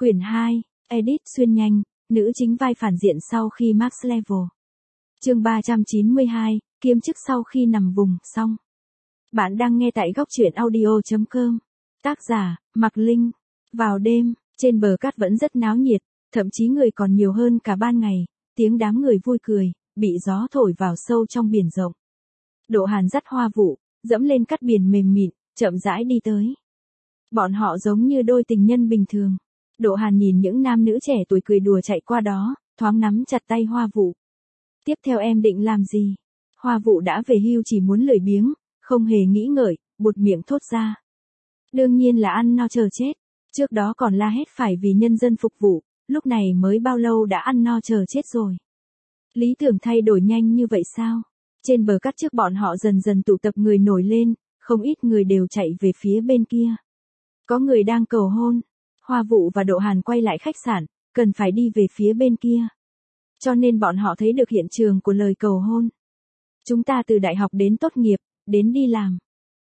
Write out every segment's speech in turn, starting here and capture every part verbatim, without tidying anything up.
Quyển hai, Edit xuyên nhanh, nữ chính vai phản diện sau khi max level. Chương ba trăm chín mươi hai, kiêm chức sau khi nằm vùng, xong. Bạn đang nghe tại góc truyện audio chấm com. Tác giả, Mạc Linh. Vào đêm, trên bờ cát vẫn rất náo nhiệt, thậm chí người còn nhiều hơn cả ban ngày, tiếng đám người vui cười, bị gió thổi vào sâu trong biển rộng. Độ Hàn dắt Hoa Vũ, dẫm lên cát biển mềm mịn, chậm rãi đi tới. Bọn họ giống như đôi tình nhân bình thường. Độ Hàn nhìn những nam nữ trẻ tuổi cười đùa chạy qua đó, thoáng nắm chặt tay Hoa Vũ. Tiếp theo em định làm gì? Hoa Vũ đã về hưu chỉ muốn lười biếng, không hề nghĩ ngợi, buột miệng thốt ra. Đương nhiên là ăn no chờ chết. Trước đó còn la hét phải vì nhân dân phục vụ, lúc này mới bao lâu đã ăn no chờ chết rồi. Lý tưởng thay đổi nhanh như vậy sao? Trên bờ cát trước bọn họ dần dần tụ tập người nổi lên, không ít người đều chạy về phía bên kia. Có người đang cầu hôn. Hoa Vũ và Độ Hàn quay lại khách sạn, cần phải đi về phía bên kia. Cho nên bọn họ thấy được hiện trường của lời cầu hôn. Chúng ta từ đại học đến tốt nghiệp, đến đi làm.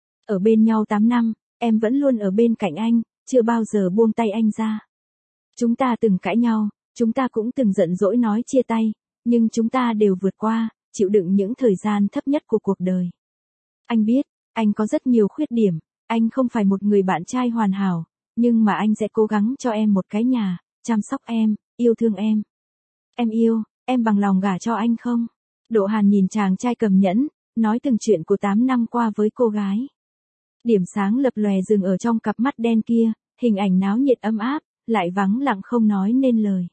Ở bên nhau tám năm, em vẫn luôn ở bên cạnh anh, chưa bao giờ buông tay anh ra. Chúng ta từng cãi nhau, chúng ta cũng từng giận dỗi nói chia tay, nhưng chúng ta đều vượt qua, chịu đựng những thời gian thấp nhất của cuộc đời. Anh biết, anh có rất nhiều khuyết điểm, anh không phải một người bạn trai hoàn hảo, nhưng mà anh sẽ cố gắng cho em một cái nhà, chăm sóc em, yêu thương em. Em yêu, em bằng lòng gả cho anh không? Độ Hàn nhìn chàng trai cầm nhẫn, nói từng chuyện của tám năm qua với cô gái. Điểm sáng lập lòe dừng ở trong cặp mắt đen kia, hình ảnh náo nhiệt ấm áp, lại vắng lặng không nói nên lời.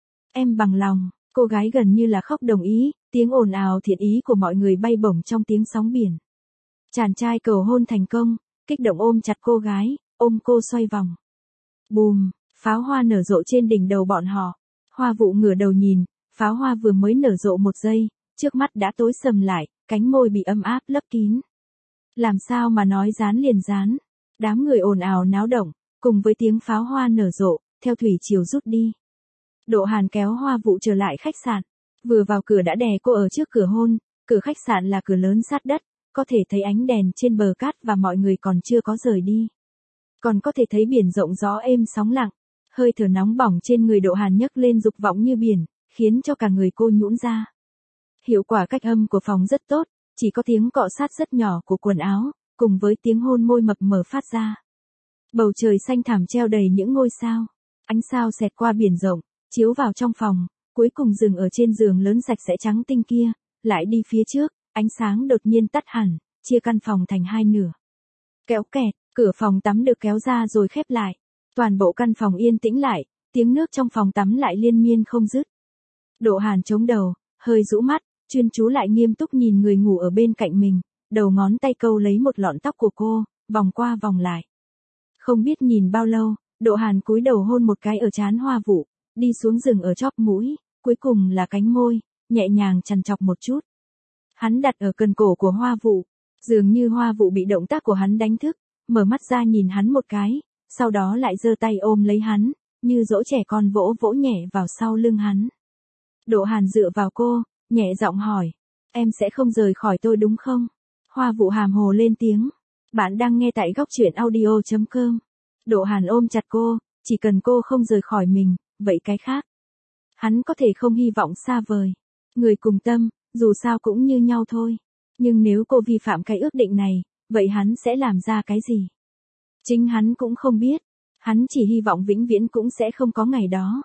Em bằng lòng, cô gái gần như là khóc đồng ý, tiếng ồn ào thiện ý của mọi người bay bổng trong tiếng sóng biển. Chàng trai cầu hôn thành công, kích động ôm chặt cô gái, ôm cô xoay vòng. Bùm, pháo hoa nở rộ trên đỉnh đầu bọn họ. Hoa Vũ ngửa đầu nhìn, pháo hoa vừa mới nở rộ một giây, trước mắt đã tối sầm lại, cánh môi bị ấm áp lấp kín. Làm sao mà nói dán liền dán. Đám người ồn ào náo động, cùng với tiếng pháo hoa nở rộ, theo thủy triều rút đi. Độ Hàn kéo Hoa Vũ trở lại khách sạn. Vừa vào cửa đã đè cô ở trước cửa hôn, cửa khách sạn là cửa lớn sát đất, có thể thấy ánh đèn trên bờ cát và mọi người còn chưa có rời đi. Còn có thể thấy biển rộng gió êm sóng lặng, hơi thở nóng bỏng trên người Độ Hàn nhấc lên dục vọng như biển, khiến cho cả người cô nhũn ra. Hiệu quả cách âm của phòng rất tốt, chỉ có tiếng cọ sát rất nhỏ của quần áo, cùng với tiếng hôn môi mập mờ phát ra. Bầu trời xanh thẳm treo đầy những ngôi sao, ánh sao xẹt qua biển rộng, chiếu vào trong phòng, cuối cùng dừng ở trên giường lớn sạch sẽ trắng tinh kia, lại đi phía trước, ánh sáng đột nhiên tắt hẳn, chia căn phòng thành hai nửa. Kéo kẹt, cửa phòng tắm được kéo ra rồi khép lại. Toàn bộ căn phòng yên tĩnh lại, tiếng nước trong phòng tắm lại liên miên không dứt. Độ Hàn chống đầu, hơi rũ mắt, chuyên chú lại nghiêm túc nhìn người ngủ ở bên cạnh mình, đầu ngón tay câu lấy một lọn tóc của cô, vòng qua vòng lại. Không biết nhìn bao lâu, Độ Hàn cúi đầu hôn một cái ở trán Hoa Vũ, đi xuống rừng ở chóp mũi, cuối cùng là cánh môi, nhẹ nhàng chằn chọc một chút. Hắn đặt ở cần cổ của Hoa Vũ, dường như Hoa Vũ bị động tác của hắn đánh thức, mở mắt ra nhìn hắn một cái, sau đó lại giơ tay ôm lấy hắn, như dỗ trẻ con vỗ vỗ nhẹ vào sau lưng hắn. Độ Hàn dựa vào cô, nhẹ giọng hỏi, em sẽ không rời khỏi tôi đúng không? Hoa Vũ hàm hồ lên tiếng. Bạn đang nghe tại góc truyện audio chấm com. Độ Hàn ôm chặt cô, chỉ cần cô không rời khỏi mình, vậy cái khác. Hắn có thể không hy vọng xa vời. Người cùng tâm, dù sao cũng như nhau thôi. Nhưng nếu cô vi phạm cái ước định này, vậy hắn sẽ làm ra cái gì? Chính hắn cũng không biết. Hắn chỉ hy vọng vĩnh viễn cũng sẽ không có ngày đó.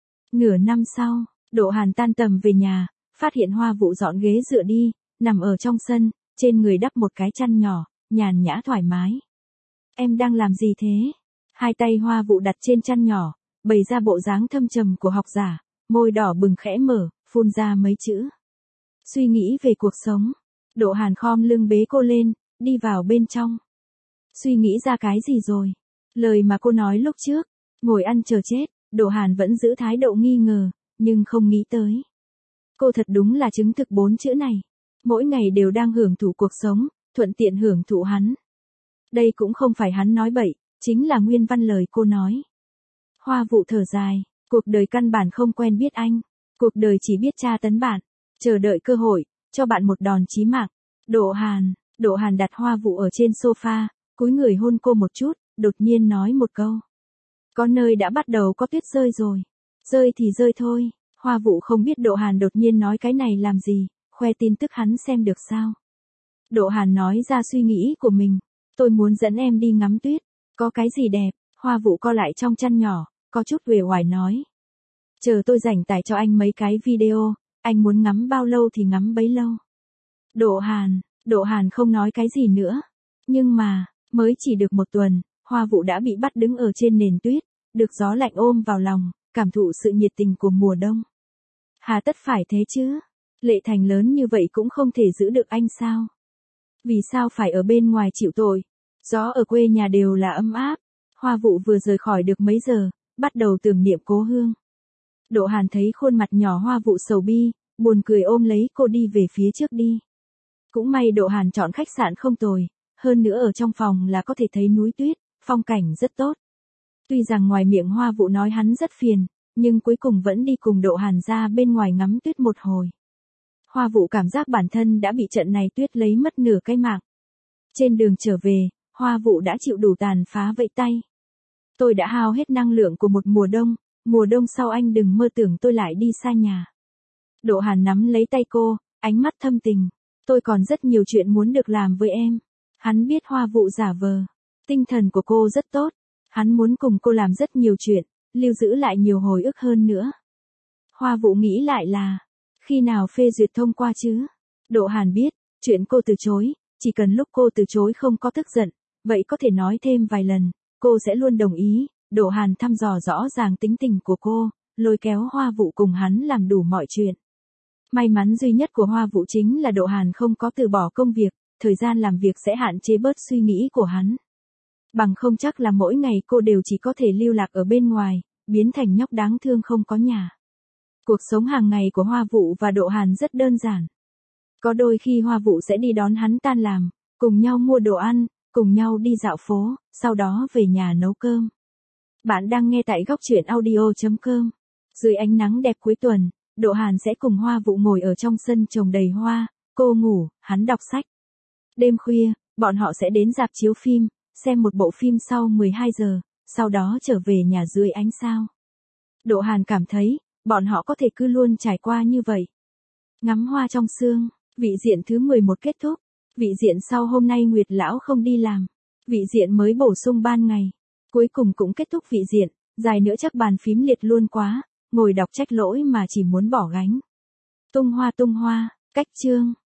Nửa năm sau, Độ Hàn tan tầm về nhà, phát hiện Hoa Vũ dọn ghế dựa đi, nằm ở trong sân, trên người đắp một cái chăn nhỏ, nhàn nhã thoải mái. Em đang làm gì thế? Hai tay Hoa Vũ đặt trên chăn nhỏ, bày ra bộ dáng thâm trầm của học giả, môi đỏ bừng khẽ mở, phun ra mấy chữ. Suy nghĩ về cuộc sống. Độ Hàn khom lưng bế cô lên, đi vào bên trong. Suy nghĩ ra cái gì rồi? Lời mà cô nói lúc trước, ngồi ăn chờ chết, Độ Hàn vẫn giữ thái độ nghi ngờ, nhưng không nghĩ tới. Cô thật đúng là chứng thực bốn chữ này. Mỗi ngày đều đang hưởng thụ cuộc sống, thuận tiện hưởng thụ hắn. Đây cũng không phải hắn nói bậy, chính là nguyên văn lời cô nói. Hoa Vũ thở dài, cuộc đời căn bản không quen biết anh. Cuộc đời chỉ biết tra tấn bạn, chờ đợi cơ hội, cho bạn một đòn chí mạng. Độ Hàn, Độ Hàn đặt Hoa Vũ ở trên sofa, cúi người hôn cô một chút, đột nhiên nói một câu. Có nơi đã bắt đầu có tuyết rơi rồi. Rơi thì rơi thôi. Hoa Vũ không biết Độ Hàn đột nhiên nói cái này làm gì, khoe tin tức hắn xem được sao. Độ Hàn nói ra suy nghĩ của mình. Tôi muốn dẫn em đi ngắm tuyết. Có cái gì đẹp? Hoa Vũ co lại trong chăn nhỏ, có chút uể oải nói. Chờ tôi rảnh tải cho anh mấy cái video, anh muốn ngắm bao lâu thì ngắm bấy lâu. Độ Hàn, Độ Hàn không nói cái gì nữa. Nhưng mà, mới chỉ được một tuần, Hoa Vũ đã bị bắt đứng ở trên nền tuyết, được gió lạnh ôm vào lòng, cảm thụ sự nhiệt tình của mùa đông. Hà tất phải thế chứ? Lệ Thành lớn như vậy cũng không thể giữ được anh sao? Vì sao phải ở bên ngoài chịu tội? Gió ở quê nhà đều là ấm áp. Hoa Vũ vừa rời khỏi được mấy giờ, bắt đầu tưởng niệm cố hương. Độ Hàn thấy khuôn mặt nhỏ Hoa Vũ sầu bi, buồn cười ôm lấy cô đi về phía trước đi. Cũng may Độ Hàn chọn khách sạn không tồi, hơn nữa ở trong phòng là có thể thấy núi tuyết, phong cảnh rất tốt. Tuy rằng ngoài miệng Hoa Vũ nói hắn rất phiền, nhưng cuối cùng vẫn đi cùng Độ Hàn ra bên ngoài ngắm tuyết một hồi. Hoa Vũ cảm giác bản thân đã bị trận này tuyết lấy mất nửa cái mạng. Trên đường trở về, Hoa Vũ đã chịu đủ tàn phá vẫy tay. Tôi đã hao hết năng lượng của một mùa đông, mùa đông sau anh đừng mơ tưởng tôi lại đi xa nhà. Độ Hàn nắm lấy tay cô, ánh mắt thâm tình. Tôi còn rất nhiều chuyện muốn được làm với em. Hắn biết Hoa Vũ giả vờ. Tinh thần của cô rất tốt. Hắn muốn cùng cô làm rất nhiều chuyện, lưu giữ lại nhiều hồi ức hơn nữa. Hoa Vũ nghĩ lại là, khi nào phê duyệt thông qua chứ? Độ Hàn biết, chuyện cô từ chối, chỉ cần lúc cô từ chối không có tức giận, vậy có thể nói thêm vài lần, cô sẽ luôn đồng ý. Độ Hàn thăm dò rõ ràng tính tình của cô, lôi kéo Hoa Vũ cùng hắn làm đủ mọi chuyện. May mắn duy nhất của Hoa Vũ chính là Độ Hàn không có từ bỏ công việc, thời gian làm việc sẽ hạn chế bớt suy nghĩ của hắn. Bằng không chắc là mỗi ngày cô đều chỉ có thể lưu lạc ở bên ngoài, biến thành nhóc đáng thương không có nhà. Cuộc sống hàng ngày của Hoa Vũ và Độ Hàn rất đơn giản. Có đôi khi Hoa Vũ sẽ đi đón hắn tan làm, cùng nhau mua đồ ăn, cùng nhau đi dạo phố, sau đó về nhà nấu cơm. Bạn đang nghe tại góc truyện audio chấm com. Dưới ánh nắng đẹp cuối tuần, Độ Hàn sẽ cùng Hoa Vũ ngồi ở trong sân trồng đầy hoa, cô ngủ, hắn đọc sách. Đêm khuya, bọn họ sẽ đến rạp chiếu phim, xem một bộ phim sau mười hai giờ, sau đó trở về nhà dưới ánh sao. Độ Hàn cảm thấy, bọn họ có thể cứ luôn trải qua như vậy. Ngắm hoa trong sương, vị diện thứ mười một kết thúc. Vị diện sau hôm nay Nguyệt Lão không đi làm. Vị diện mới bổ sung ban ngày. Cuối cùng cũng kết thúc vị diện, dài nữa chắc bàn phím liệt luôn quá, ngồi đọc trách lỗi mà chỉ muốn bỏ gánh. Tung hoa tung hoa, cách chương.